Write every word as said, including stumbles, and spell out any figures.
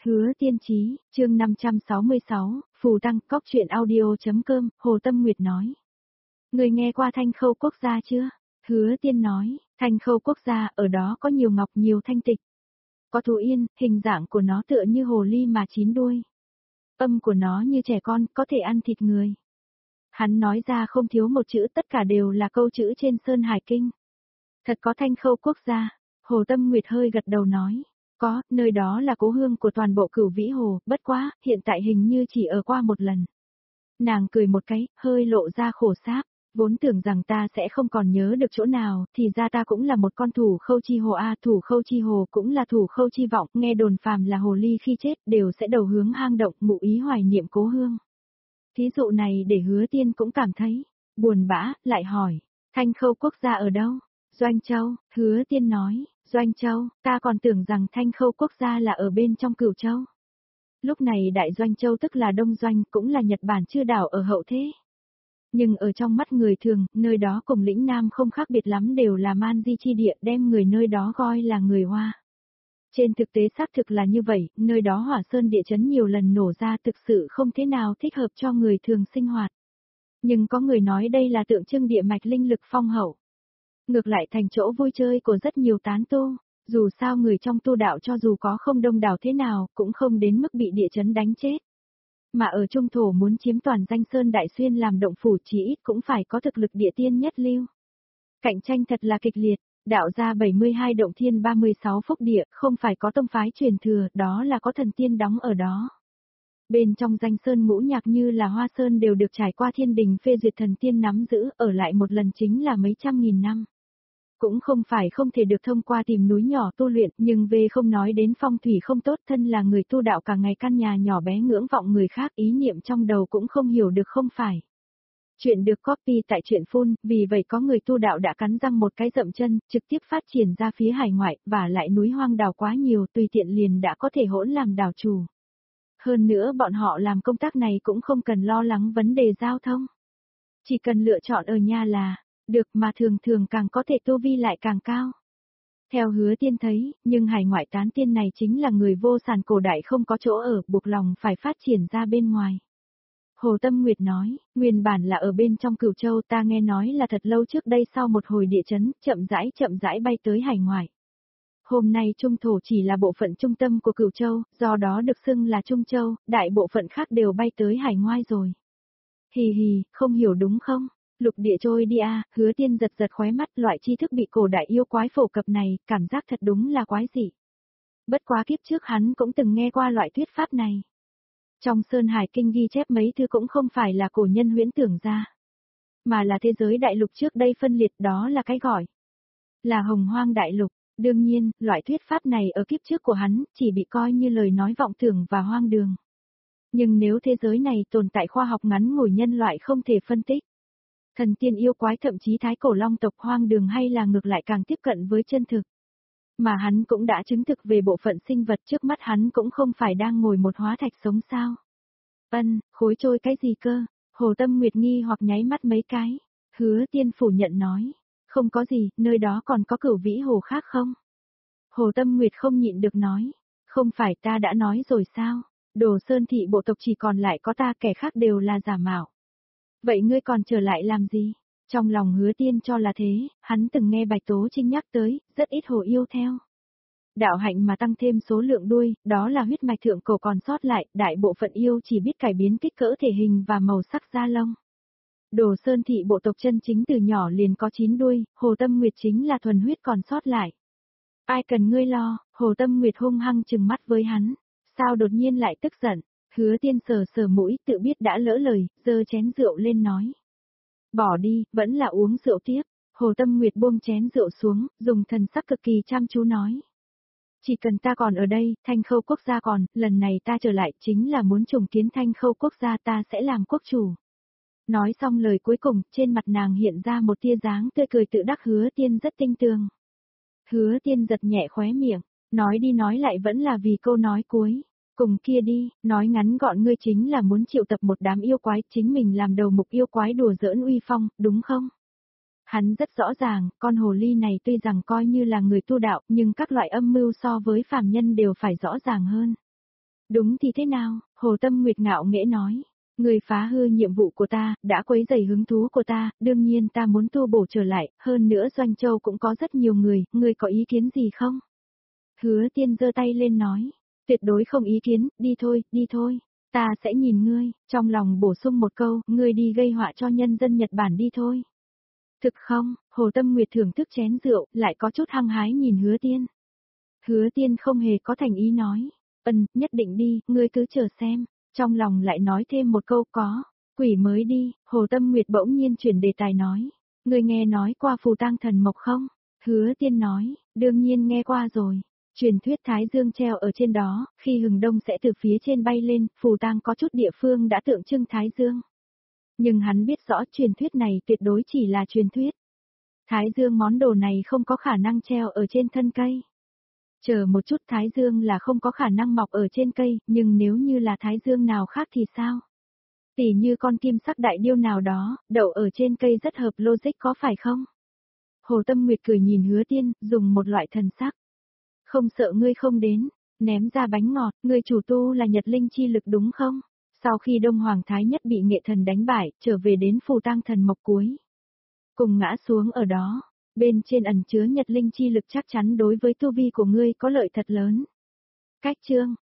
Hứa Tiên Chí, chương năm trăm sáu mươi sáu, Phù Tăng, cóc truyện audio.com, Hồ Tâm Nguyệt nói. Người nghe qua Thanh Khâu Quốc gia chưa? Hứa Tiên nói, Thanh Khâu Quốc gia, ở đó có nhiều ngọc nhiều thanh tịch. Có thú yên, hình dạng của nó tựa như hồ ly mà chín đuôi. Âm của nó như trẻ con, có thể ăn thịt người. Hắn nói ra không thiếu một chữ, tất cả đều là câu chữ trên Sơn Hải Kinh. Thật có Thanh Khâu Quốc gia, Hồ Tâm Nguyệt hơi gật đầu nói. Có, nơi đó là cố hương của toàn bộ Cửu Vĩ Hồ, bất quá, hiện tại hình như chỉ ở qua một lần. Nàng cười một cái, hơi lộ ra khổ sáp, vốn tưởng rằng ta sẽ không còn nhớ được chỗ nào, thì ra ta cũng là một con thủ khâu chi hồ a, thủ khâu chi hồ cũng là thủ khâu chi vọng, nghe đồn phàm là hồ ly khi chết đều sẽ đầu hướng hang động, ngụ ý hoài niệm cố hương. Thí dụ này để Hứa Tiên cũng cảm thấy buồn bã, lại hỏi, Thanh Khâu Quốc gia ở đâu? Doanh Châu, Hứa Tiên nói, Doanh Châu, ta còn tưởng rằng Thanh Khâu Quốc gia là ở bên trong Cửu Châu. Lúc này Đại Doanh Châu tức là Đông Doanh, cũng là Nhật Bản chư đảo ở hậu thế. Nhưng ở trong mắt người thường, nơi đó cùng lĩnh Nam không khác biệt lắm, đều là man di chi địa, đem người nơi đó coi là người Hoa. Trên thực tế xác thực là như vậy, nơi đó hỏa sơn địa chấn nhiều lần nổ ra, thực sự không thế nào thích hợp cho người thường sinh hoạt. Nhưng có người nói đây là tượng trưng địa mạch linh lực phong hậu. Ngược lại thành chỗ vui chơi của rất nhiều tán tu, dù sao người trong tu đạo cho dù có không đông đảo thế nào, cũng không đến mức bị địa chấn đánh chết. Mà ở Trung Thổ muốn chiếm toàn danh Sơn Đại Xuyên làm động phủ chí ít cũng phải có thực lực địa tiên nhất lưu. Cạnh tranh thật là kịch liệt, đạo ra bảy mươi hai động thiên ba mươi sáu phúc địa, không phải có tông phái truyền thừa, đó là có thần tiên đóng ở đó. Bên trong danh Sơn ngũ nhạc như là Hoa Sơn đều được trải qua thiên đình phê duyệt thần tiên nắm giữ, ở lại một lần chính là mấy trăm nghìn năm. Cũng không phải không thể được thông qua tìm núi nhỏ tu luyện, nhưng về không nói đến phong thủy không tốt, thân là người tu đạo cả ngày căn nhà nhỏ bé ngưỡng vọng người khác, ý niệm trong đầu cũng không hiểu được không phải. Chuyện được copy tại truyện phun, vì vậy có người tu đạo đã cắn răng một cái dậm chân, trực tiếp phát triển ra phía hải ngoại, và lại núi hoang đảo quá nhiều, tùy tiện liền đã có thể hỗn làm đảo chủ. Hơn nữa bọn họ làm công tác này cũng không cần lo lắng vấn đề giao thông. Chỉ cần lựa chọn ở nhà là được, mà thường thường càng có thể tu vi lại càng cao. Theo Hứa Tiên thấy, nhưng hải ngoại tán tiên này chính là người vô sản cổ đại không có chỗ ở, buộc lòng phải phát triển ra bên ngoài. Hồ Tâm Nguyệt nói, nguyên bản là ở bên trong Cửu Châu, ta nghe nói là thật lâu trước đây sau một hồi địa chấn, chậm rãi chậm rãi bay tới hải ngoại. Hôm nay Trung Thổ chỉ là bộ phận trung tâm của Cửu Châu, do đó được xưng là Trung Châu, đại bộ phận khác đều bay tới hải ngoại rồi. Hì hì, không hiểu đúng không? Lục địa trôi đi à, Hứa Tiên giật giật khóe mắt, loại tri thức bị cổ đại yêu quái phổ cập này, cảm giác thật đúng là quái dị. Bất quá kiếp trước hắn cũng từng nghe qua loại thuyết pháp này. Trong Sơn Hải Kinh ghi chép mấy thứ cũng không phải là cổ nhân huyễn tưởng ra, mà là thế giới đại lục trước đây phân liệt, đó là cái gọi là Hồng Hoang Đại Lục. Đương nhiên, loại thuyết pháp này ở kiếp trước của hắn, chỉ bị coi như lời nói vọng tưởng và hoang đường. Nhưng nếu thế giới này tồn tại khoa học ngắn ngủi nhân loại không thể phân tích, thần tiên yêu quái thậm chí thái cổ long tộc hoang đường hay là ngược lại càng tiếp cận với chân thực. Mà hắn cũng đã chứng thực về bộ phận sinh vật trước mắt, hắn cũng không phải đang ngồi một hóa thạch sống sao. Ân, khối trôi cái gì cơ? Hồ Tâm Nguyệt nghi hoặc nháy mắt mấy cái. Hứa Tiên phủ nhận nói, không có gì, nơi đó còn có Cửu Vĩ Hồ khác không? Hồ Tâm Nguyệt không nhịn được nói, không phải ta đã nói rồi sao? Đồ Sơn thị bộ tộc chỉ còn lại có ta, kẻ khác đều là giả mạo. Vậy ngươi còn trở lại làm gì? Trong lòng Hứa Tiên cho là thế, hắn từng nghe Bạch Tố Trinh nhắc tới, rất ít hồ yêu theo đạo hạnh mà tăng thêm số lượng đuôi, đó là huyết mạch thượng cổ còn sót lại, đại bộ phận yêu chỉ biết cải biến kích cỡ thể hình và màu sắc da lông. Đồ Sơn thị bộ tộc chân chính từ nhỏ liền có chín đuôi, Hồ Tâm Nguyệt chính là thuần huyết còn sót lại. Ai cần ngươi lo? Hồ Tâm Nguyệt hung hăng trừng mắt với hắn, sao đột nhiên lại tức giận? Hứa Tiên sờ sờ mũi, tự biết đã lỡ lời, giơ chén rượu lên nói. Bỏ đi, vẫn là uống rượu tiếp. Hồ Tâm Nguyệt buông chén rượu xuống, dùng thần sắc cực kỳ chăm chú nói. Chỉ cần ta còn ở đây, Thanh Khâu Quốc gia còn, lần này ta trở lại chính là muốn trùng kiến Thanh Khâu Quốc gia, ta sẽ làm quốc chủ. Nói xong lời cuối cùng, trên mặt nàng hiện ra một tia dáng tươi cười tự đắc. Hứa Tiên rất tinh tường. Hứa Tiên giật nhẹ khóe miệng, nói đi nói lại vẫn là vì câu nói cuối. Cùng kia đi, nói ngắn gọn, ngươi chính là muốn triệu tập một đám yêu quái, chính mình làm đầu mục yêu quái đùa giỡn uy phong, đúng không? Hắn rất rõ ràng, con hồ ly này tuy rằng coi như là người tu đạo, nhưng các loại âm mưu so với phàm nhân đều phải rõ ràng hơn. Đúng thì thế nào, Hồ Tâm Nguyệt ngạo nghễ nói. Người phá hư nhiệm vụ của ta, đã quấy rầy hứng thú của ta, đương nhiên ta muốn tu bổ trở lại, hơn nữa Doanh Châu cũng có rất nhiều người, người có ý kiến gì không? Hứa Tiên giơ tay lên nói, tuyệt đối không ý kiến, đi thôi, đi thôi, ta sẽ nhìn ngươi, trong lòng bổ sung một câu, ngươi đi gây họa cho nhân dân Nhật Bản đi thôi. Thực không, Hồ Tâm Nguyệt thưởng thức chén rượu, lại có chút hăng hái nhìn Hứa Tiên. Hứa Tiên không hề có thành ý nói, ân, nhất định đi, ngươi cứ chờ xem, trong lòng lại nói thêm một câu có, quỷ mới đi, Hồ Tâm Nguyệt bỗng nhiên chuyển đề tài nói, ngươi nghe nói qua phù tang thần mộc không? Hứa Tiên nói, đương nhiên nghe qua rồi. Truyền thuyết Thái Dương treo ở trên đó, khi hừng đông sẽ từ phía trên bay lên, phù tang có chút địa phương đã tượng trưng Thái Dương. Nhưng hắn biết rõ truyền thuyết này tuyệt đối chỉ là truyền thuyết. Thái Dương món đồ này không có khả năng treo ở trên thân cây. Chờ một chút, Thái Dương là không có khả năng mọc ở trên cây, nhưng nếu như là Thái Dương nào khác thì sao? Tỉ như con kim sắc đại điêu nào đó, đậu ở trên cây rất hợp logic có phải không? Hồ Tâm Nguyệt cười nhìn Hứa Tiên, dùng một loại thần sắc. Không sợ ngươi không đến, ném ra bánh ngọt, ngươi chủ tu là Nhật Linh chi lực đúng không? Sau khi Đông Hoàng Thái Nhất bị nghệ thần đánh bại, trở về đến phù tang thần mộc cuối. Cùng ngã xuống ở đó, bên trên ẩn chứa Nhật Linh chi lực chắc chắn đối với tu vi của ngươi có lợi thật lớn. Cách chương